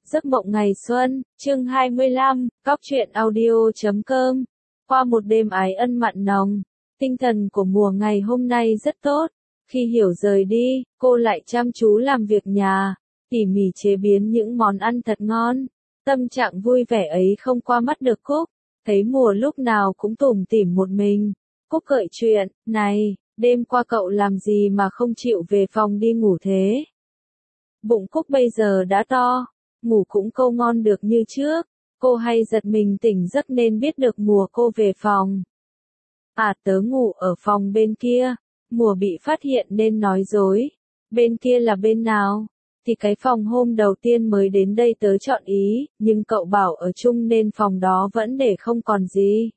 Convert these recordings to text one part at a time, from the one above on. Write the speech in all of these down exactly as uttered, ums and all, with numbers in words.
Giấc mộng ngày xuân, chương hai mươi lăm, góc truyện audio chấm com. Qua một đêm ái ân mặn nồng, tinh thần của mùa ngày hôm nay rất tốt. Khi Hiểu rời đi, cô lại chăm chú làm việc nhà, tỉ mỉ chế biến những món ăn thật ngon. Tâm trạng vui vẻ ấy không qua mắt được Cúc, thấy mùa lúc nào cũng tủm tỉm một mình. Cúc gợi chuyện, này, đêm qua cậu làm gì mà không chịu về phòng đi ngủ thế? Bụng Cúc bây giờ đã to, ngủ cũng câu ngon được như trước, cô hay giật mình tỉnh giấc nên biết được mùa cô về phòng. À, tớ ngủ ở phòng bên kia. Mùa bị phát hiện nên nói dối. Bên kia là bên nào? Thì cái phòng hôm đầu tiên mới đến đây tớ chọn ý, nhưng cậu bảo ở chung nên phòng đó vẫn để không còn gì.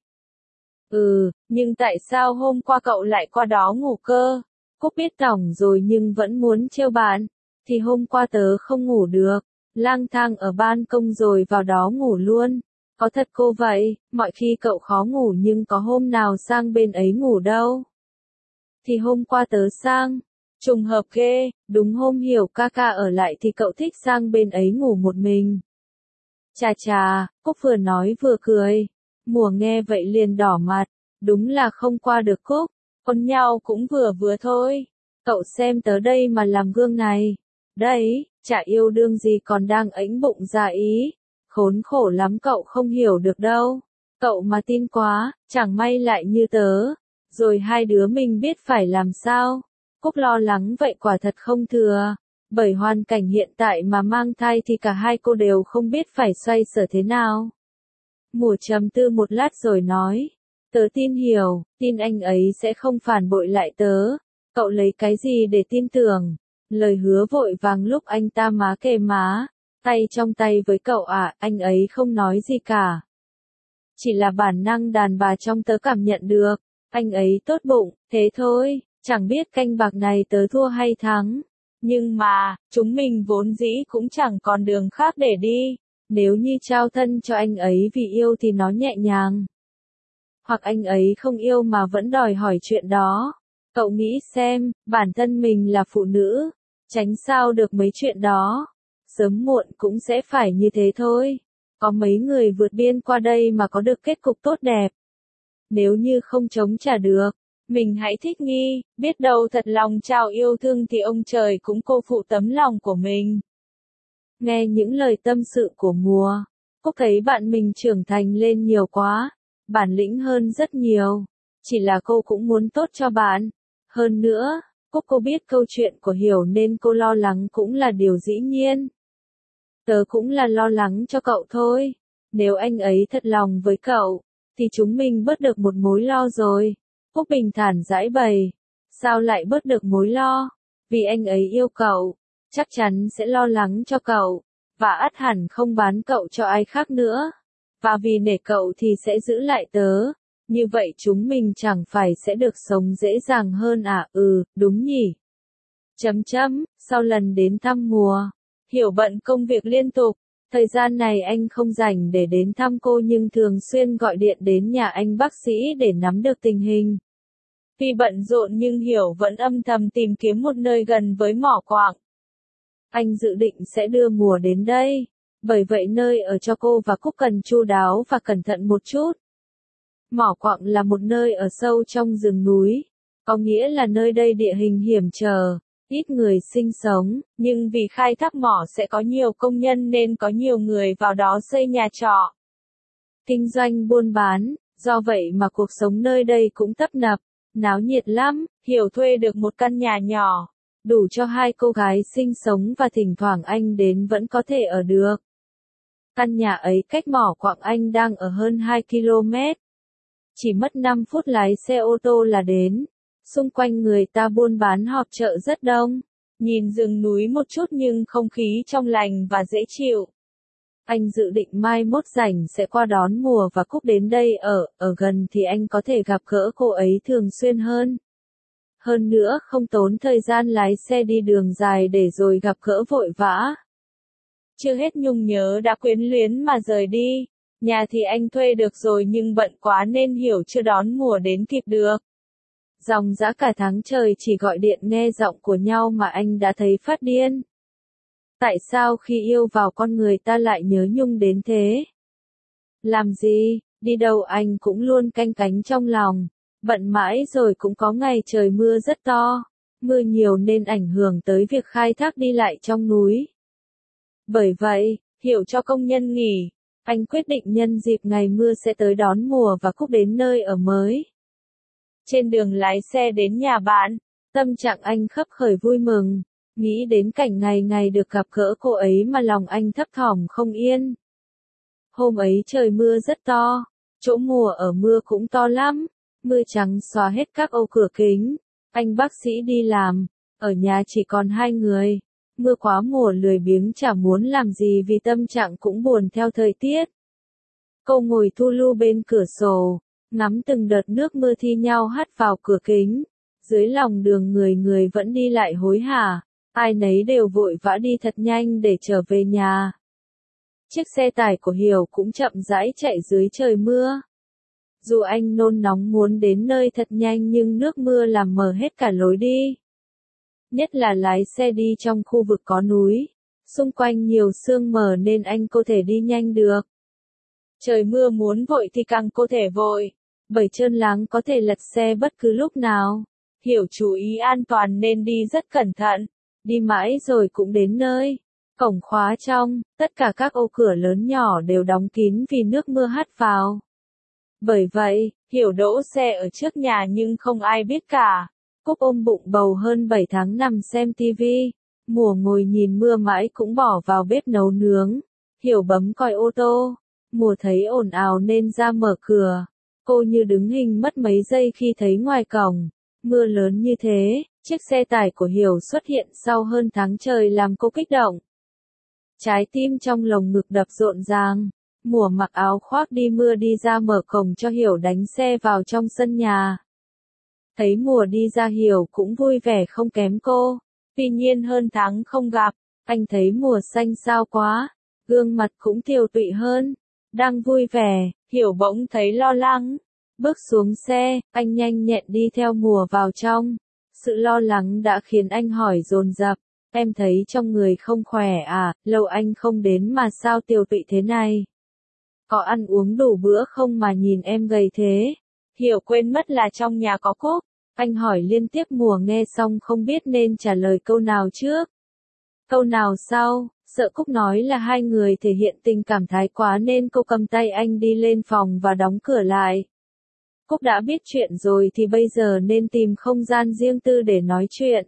Ừ, nhưng tại sao hôm qua cậu lại qua đó ngủ cơ? Cúc biết tỏng rồi nhưng vẫn muốn trêu bạn. Thì hôm qua tớ không ngủ được, lang thang ở ban công rồi vào đó ngủ luôn. Có thật cô vậy, mọi khi cậu khó ngủ nhưng có hôm nào sang bên ấy ngủ đâu. Thì hôm qua tớ sang, trùng hợp ghê, đúng hôm Hiểu ca ca ở lại thì cậu thích sang bên ấy ngủ một mình. Chà chà, Cúc vừa nói vừa cười, mùa nghe vậy liền đỏ mặt, đúng là không qua được Cúc, ôn nhau cũng vừa vừa thôi, cậu xem tớ đây mà làm gương này, đấy, chả yêu đương gì còn đang ẵnh bụng ra ý, khốn khổ lắm cậu không hiểu được đâu, cậu mà tin quá, chẳng may lại như tớ. Rồi hai đứa mình biết phải làm sao. Cúc lo lắng vậy quả thật không thừa. Bởi hoàn cảnh hiện tại mà mang thai thì cả hai cô đều không biết phải xoay sở thế nào. Mùa trầm tư một lát rồi nói. Tớ tin Hiểu, tin anh ấy sẽ không phản bội lại tớ. Cậu lấy cái gì để tin tưởng? Lời hứa vội vàng lúc anh ta má kề má. Tay trong tay với cậu à, anh ấy không nói gì cả. Chỉ là bản năng đàn bà trong tớ cảm nhận được. Anh ấy tốt bụng, thế thôi, chẳng biết canh bạc này tớ thua hay thắng. Nhưng mà, chúng mình vốn dĩ cũng chẳng còn đường khác để đi. Nếu như trao thân cho anh ấy vì yêu thì nó nhẹ nhàng. Hoặc anh ấy không yêu mà vẫn đòi hỏi chuyện đó. Cậu nghĩ xem, bản thân mình là phụ nữ, tránh sao được mấy chuyện đó. Sớm muộn cũng sẽ phải như thế thôi. Có mấy người vượt biên qua đây mà có được kết cục tốt đẹp. Nếu như không chống trả được, mình hãy thích nghi, biết đâu thật lòng trao yêu thương thì ông trời cũng cô phụ tấm lòng của mình. Nghe những lời tâm sự của mùa, Cúc thấy bạn mình trưởng thành lên nhiều quá, bản lĩnh hơn rất nhiều, chỉ là cô cũng muốn tốt cho bạn. Hơn nữa, Cúc cô biết câu chuyện của Hiểu nên cô lo lắng cũng là điều dĩ nhiên. Tớ cũng là lo lắng cho cậu thôi, nếu anh ấy thật lòng với cậu, thì chúng mình bớt được một mối lo rồi. Cúc bình thản giải bày. Sao lại bớt được mối lo? Vì anh ấy yêu cậu, chắc chắn sẽ lo lắng cho cậu, và ắt hẳn không bán cậu cho ai khác nữa. Và vì nể cậu thì sẽ giữ lại tớ. Như vậy chúng mình chẳng phải sẽ được sống dễ dàng hơn à? Ừ, đúng nhỉ. Chấm chấm, sau lần đến thăm mùa, Hiểu bận công việc liên tục. Thời gian này anh không rảnh để đến thăm cô nhưng thường xuyên gọi điện đến nhà anh bác sĩ để nắm được tình hình. Vì bận rộn nhưng Hiểu vẫn âm thầm tìm kiếm một nơi gần với mỏ quặng. Anh dự định sẽ đưa mùa đến đây, bởi vậy nơi ở cho cô và Cúc cần chu đáo và cẩn thận một chút. Mỏ quặng là một nơi ở sâu trong rừng núi, có nghĩa là nơi đây địa hình hiểm trở. Ít người sinh sống, nhưng vì khai thác mỏ sẽ có nhiều công nhân nên có nhiều người vào đó xây nhà trọ. Kinh doanh buôn bán, do vậy mà cuộc sống nơi đây cũng tấp nập, náo nhiệt lắm. Hiểu thuê được một căn nhà nhỏ, đủ cho hai cô gái sinh sống và thỉnh thoảng anh đến vẫn có thể ở được. Căn nhà ấy cách mỏ quặng anh đang ở hơn hai ki lô mét. Chỉ mất năm phút lái xe ô tô là đến. Xung quanh người ta buôn bán họp chợ rất đông, nhìn rừng núi một chút nhưng không khí trong lành và dễ chịu. Anh dự định mai mốt rảnh sẽ qua đón mùa và Cúc đến đây ở, ở gần thì anh có thể gặp gỡ cô ấy thường xuyên hơn. Hơn nữa không tốn thời gian lái xe đi đường dài để rồi gặp gỡ vội vã. Chưa hết Nhung nhớ đã quyến luyến mà rời đi, nhà thì anh thuê được rồi nhưng bận quá nên Hiểu chưa đón mùa đến kịp được. Dòng dã cả tháng trời chỉ gọi điện nghe giọng của nhau mà anh đã thấy phát điên. Tại sao khi yêu vào con người ta lại nhớ nhung đến thế? Làm gì, đi đâu anh cũng luôn canh cánh trong lòng. Bận mãi rồi cũng có ngày trời mưa rất to. Mưa nhiều nên ảnh hưởng tới việc khai thác đi lại trong núi. Bởi vậy, hiểu cho công nhân nghỉ, anh quyết định nhân dịp ngày mưa sẽ tới đón Mùa và Cúc đến nơi ở mới. Trên đường lái xe đến nhà bạn, tâm trạng anh khấp khởi vui mừng, nghĩ đến cảnh ngày ngày được gặp gỡ cô ấy mà lòng anh thấp thỏm không yên. Hôm ấy trời mưa rất to, chỗ Mùa ở mưa cũng to lắm, mưa trắng xóa hết các ô cửa kính. Anh bác sĩ đi làm, ở nhà chỉ còn hai người. Mưa quá Mùa lười biếng chả muốn làm gì vì tâm trạng cũng buồn theo thời tiết. Cô ngồi thu lu bên cửa sổ, ngắm từng đợt nước mưa thi nhau hắt vào cửa kính. Dưới lòng đường người người vẫn đi lại hối hả, ai nấy đều vội vã đi thật nhanh để trở về nhà. Chiếc xe tải của Hiểu cũng chậm rãi chạy dưới trời mưa. Dù anh nôn nóng muốn đến nơi thật nhanh nhưng nước mưa làm mờ hết cả lối đi. Nhất là lái xe đi trong khu vực có núi, xung quanh nhiều sương mờ nên anh có thể đi nhanh được. Trời mưa muốn vội thì càng có thể vội, bởi trơn láng có thể lật xe bất cứ lúc nào. Hiểu chú ý an toàn nên đi rất cẩn thận, đi mãi rồi cũng đến nơi. Cổng khóa trong, tất cả các ô cửa lớn nhỏ đều đóng kín vì nước mưa hắt vào. Bởi vậy, Hiểu đỗ xe ở trước nhà nhưng không ai biết cả. Cúc ôm bụng bầu hơn bảy tháng nằm xem tivi. Mùa ngồi nhìn mưa mãi cũng bỏ vào bếp nấu nướng. Hiểu bấm còi ô tô. Mùa thấy ồn ào nên ra mở cửa. Cô như đứng hình mất mấy giây khi thấy ngoài cổng. Mưa lớn như thế, chiếc xe tải của Hiểu xuất hiện sau hơn tháng trời làm cô kích động. Trái tim trong lồng ngực đập rộn ràng. Mùa mặc áo khoác đi mưa đi ra mở cổng cho Hiểu đánh xe vào trong sân nhà. Thấy Mùa đi ra Hiểu cũng vui vẻ không kém cô. Tuy nhiên hơn tháng không gặp, anh thấy Mùa xanh xao quá, gương mặt cũng tiều tụy hơn. Đang vui vẻ, Hiểu bỗng thấy lo lắng. Bước xuống xe, anh nhanh nhẹn đi theo Mùa vào trong. Sự lo lắng đã khiến anh hỏi dồn dập, em thấy trong người không khỏe à, lâu anh không đến mà sao tiều tụy thế này? Có ăn uống đủ bữa không mà nhìn em gầy thế? Hiểu quên mất là trong nhà có Cúc. Anh hỏi liên tiếp Mùa nghe xong không biết nên trả lời câu nào trước. Câu nào sau, sợ Cúc nói là hai người thể hiện tình cảm thái quá nên cô cầm tay anh đi lên phòng và đóng cửa lại. Cúc đã biết chuyện rồi thì bây giờ nên tìm không gian riêng tư để nói chuyện.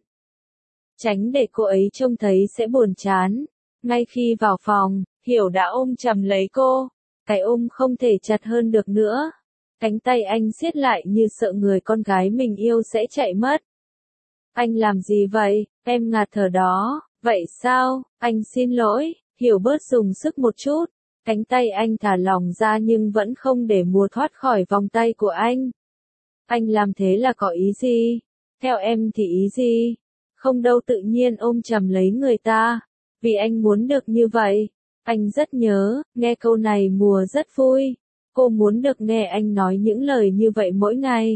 Tránh để cô ấy trông thấy sẽ buồn chán. Ngay khi vào phòng, Hiểu đã ôm chầm lấy cô. Cái ôm không thể chặt hơn được nữa. Cánh tay anh siết lại như sợ người con gái mình yêu sẽ chạy mất. Anh làm gì vậy, em ngạt thở đó, vậy sao, anh xin lỗi, Hiểu bớt dùng sức một chút. Cánh tay anh thả lỏng ra nhưng vẫn không để Mùa thoát khỏi vòng tay của anh. Anh làm thế là có ý gì? Theo em thì ý gì? Không đâu, tự nhiên ôm chầm lấy người ta. Vì anh muốn được như vậy. Anh rất nhớ, nghe câu này Mùa rất vui. Cô muốn được nghe anh nói những lời như vậy mỗi ngày.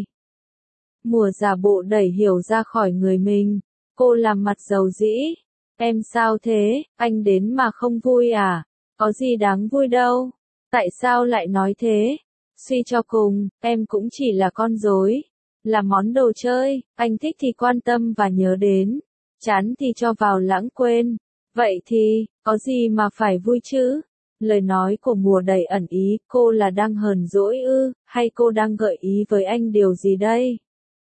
Mùa giả bộ đẩy Hiểu ra khỏi người mình. Cô làm mặt dầu dĩ. Em sao thế, anh đến mà không vui à? Có gì đáng vui đâu. Tại sao lại nói thế? Suy cho cùng, em cũng chỉ là con rối. Là món đồ chơi, anh thích thì quan tâm và nhớ đến. Chán thì cho vào lãng quên. Vậy thì, có gì mà phải vui chứ? Lời nói của Mùa đầy ẩn ý, cô là đang hờn dỗi ư, hay cô đang gợi ý với anh điều gì đây?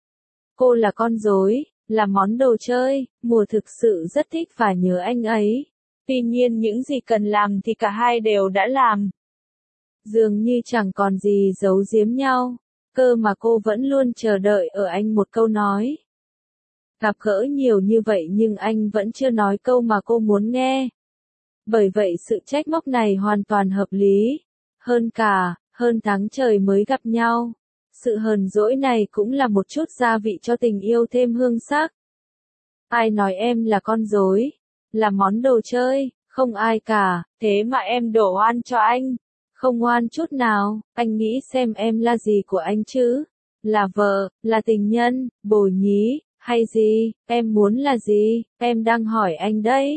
Cô là con rối, là món đồ chơi, Mùa thực sự rất thích và nhớ anh ấy. Tuy nhiên những gì cần làm thì cả hai đều đã làm. Dường như chẳng còn gì giấu giếm nhau, cơ mà cô vẫn luôn chờ đợi ở anh một câu nói. Gặp gỡ nhiều như vậy nhưng anh vẫn chưa nói câu mà cô muốn nghe. Bởi vậy sự trách móc này hoàn toàn hợp lý. Hơn cả, hơn tháng trời mới gặp nhau. Sự hờn dỗi này cũng là một chút gia vị cho tình yêu thêm hương sắc. Ai nói em là con rối, là món đồ chơi, không ai cả, thế mà em đổ oan cho anh. Không oan chút nào, anh nghĩ xem em là gì của anh chứ? Là vợ, là tình nhân, bồ nhí, hay gì, em muốn là gì, em đang hỏi anh đấy.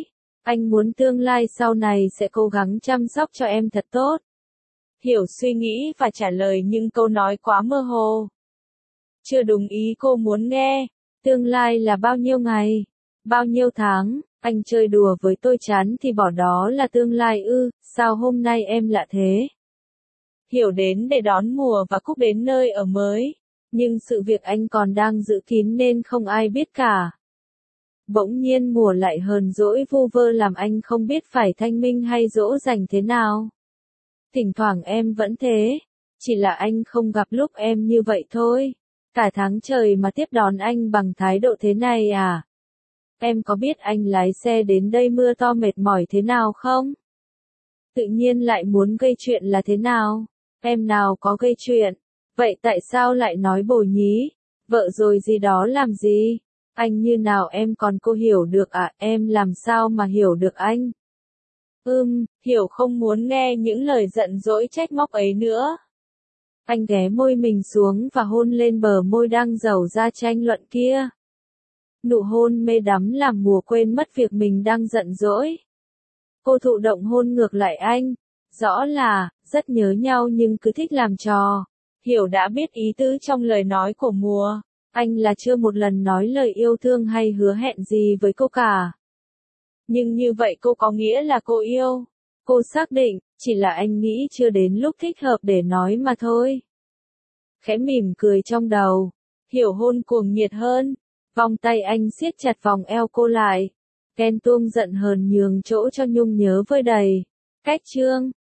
Anh muốn tương lai sau này sẽ cố gắng chăm sóc cho em thật tốt. Hiểu suy nghĩ và trả lời nhưng câu nói quá mơ hồ. Chưa đúng ý cô muốn nghe. Tương lai là bao nhiêu ngày? Bao nhiêu tháng? Anh chơi đùa với tôi chán thì bỏ đó là tương lai ư, sao hôm nay em lạ thế? Hiểu đến để đón mùa và Cúc đến nơi ở mới. Nhưng sự việc anh còn đang giữ kín nên không ai biết cả. Bỗng nhiên mùa lại hờn dỗi vu vơ làm anh không biết phải thanh minh hay dỗ dành thế nào. Thỉnh thoảng em vẫn thế, chỉ là anh không gặp lúc em như vậy thôi. Cả tháng trời mà tiếp đón anh bằng thái độ thế này à? Em có biết anh lái xe đến đây mưa to mệt mỏi thế nào không? Tự nhiên lại muốn gây chuyện là thế nào? Em nào có gây chuyện. Vậy tại sao lại nói bồi nhí? Vợ rồi gì đó làm gì? Anh như nào em còn cô hiểu được à? Em làm sao mà hiểu được anh? Ừm, Hiểu không muốn nghe những lời giận dỗi trách móc ấy nữa. Anh ghé môi mình xuống và hôn lên bờ môi đang dầu ra tranh luận kia. Nụ hôn mê đắm làm mùa quên mất việc mình đang giận dỗi. Cô thụ động hôn ngược lại anh. Rõ là, rất nhớ nhau nhưng cứ thích làm trò. Hiểu đã biết ý tứ trong lời nói của mùa. Anh là chưa một lần nói lời yêu thương hay hứa hẹn gì với cô cả. Nhưng như vậy cô có nghĩa là cô yêu. Cô xác định, chỉ là anh nghĩ chưa đến lúc thích hợp để nói mà thôi. Khẽ mỉm cười trong đầu. Hiểu hôn cuồng nhiệt hơn. Vòng tay anh siết chặt vòng eo cô lại. Ghen tuông giận hờn nhường chỗ cho Nhung nhớ vơi đầy. Cách chương